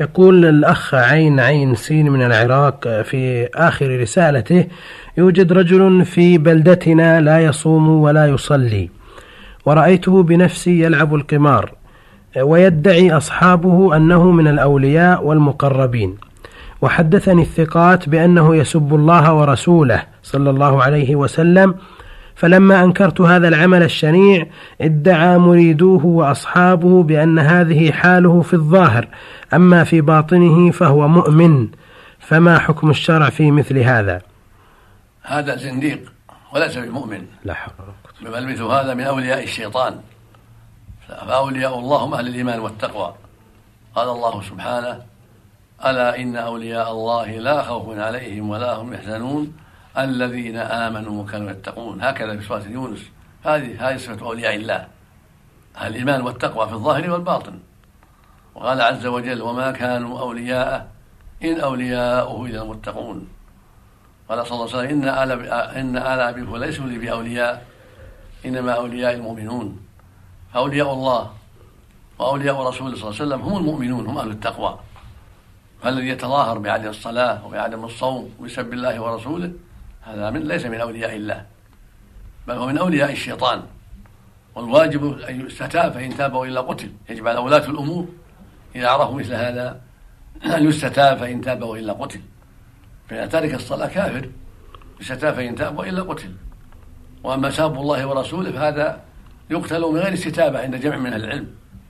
يقول الأخ عين سين من العراق في آخر رسالته: يوجد رجل في بلدتنا لا يصوم ولا يصلي، ورأيته بنفسي يلعب القمار، ويدعي أصحابه أنه من الأولياء والمقربين، وحدثني الثقات بأنه يسب الله ورسوله صلى الله عليه وسلم، فلما أنكرت هذا العمل الشنيع ادعى مريدوه وأصحابه بأن هذه حاله في الظاهر، أما في باطنه فهو مؤمن، فما حكم الشرع في مثل هذا؟ هذا زنديق وليس بمؤمن، لا حول ولا قوة. بل مثل هذا من أولياء الشيطان، فأولياء الله هم أهل الإيمان والتقوى. قال الله سبحانه: ألا إن أولياء الله لا خوف عليهم ولا هم يحزنون الذين آمنوا وكانوا يتقون. هكذا في سورة يونس. هذه صفة أولياء الله، أهل الإيمان والتقوى في الظاهر والباطن. وقال عز وجل: وما كانوا أولياءه إن أولياؤه إلا المتقون. قال صلى الله عليه وسلم: إن آل أبي ليسوا لي بأولياء إنما أولياء المؤمنون. فأولياء الله وأولياء رسوله صلى الله عليه وسلم هم المؤمنون، هم أهل التقوى. فالذي يتظاهر بعدم الصلاة وبعدم الصوم ويسب الله ورسوله هذا ليس من أولياء الله، بل هو من أولياء الشيطان. والواجب أن يستتاب، فإن تابوا إلا قتل. يجب على ولاة الأمور إذا عرفوا مثل هذا أن يستتاب، فإن تابوا إلا قتل. فإذا ترك الصلاة كافر يستتاب، فإن تابوا إلا قتل. وأما ساب الله ورسوله فهذا يقتل من غير استتابة عند جمع من العلم،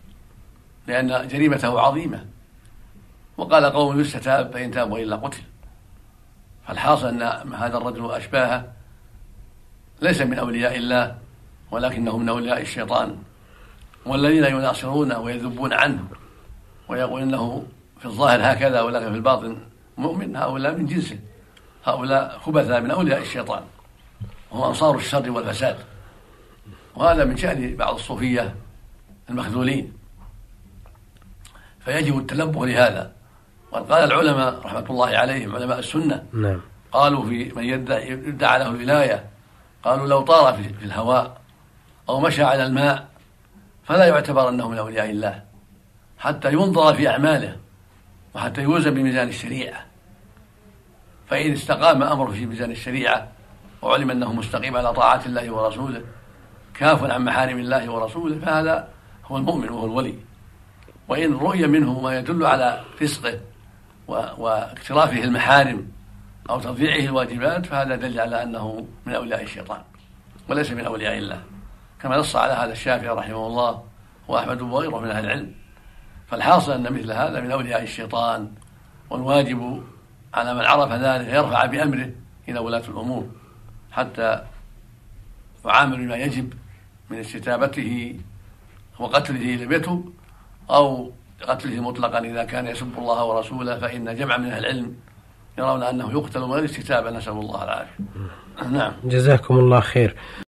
لأن جريمته عظيمة. وقال قوم: يستتاب فإن تابوا إلا قتل. فالحاصل أن هذا الرجل أشباهه ليس من أولياء الله، ولكنه من أولياء الشيطان. والذين يناصرونه ويذبون عنه ويقول إنه في الظاهر هكذا ولكن في الباطن مؤمن، هؤلاء من جنسه، هؤلاء خبثاء من أولياء الشيطان، وهم أنصار الشر والفساد. وهذا من شأن بعض الصوفية المخذولين، فيجب التنبه لهذا. وقال العلماء رحمة الله عليهم، علماء السنة، قالوا في من يدعى له الولاية، قالوا: لو طار في الهواء أو مشى على الماء فلا يعتبر أنه من أولياء الله، حتى ينظر في أعماله وحتى يوزن بميزان الشريعة. فإن استقام أمره في ميزان الشريعة وعلم أنه مستقيم على طاعة الله ورسوله كاف عن محارم الله ورسوله، فهذا هو المؤمن وهو الولي. وإن رؤي منه ما يدل على فسقه واقترافه المحارم أو تضييعه الواجبات فهذا دل على أنه من أولياء الشيطان وليس من أولياء الله، كما نص على هذا الشافعي رحمه الله وأحمد وغيره من أهل العلم. فالحاصل أن مثل هذا من أولياء الشيطان، والواجب على من عرف ذلك يرفع بأمره إلى ولاة الأمور حتى يعامل بما يجب من استتابته وقتله لم يتب، أو قتله مطلقا إذا كان يسب الله ورسوله، فإن جمع من أهل العلم يرون أنه يقتل من غير استتابة، نسأل الله العافية. نعم. جزاكم الله خير.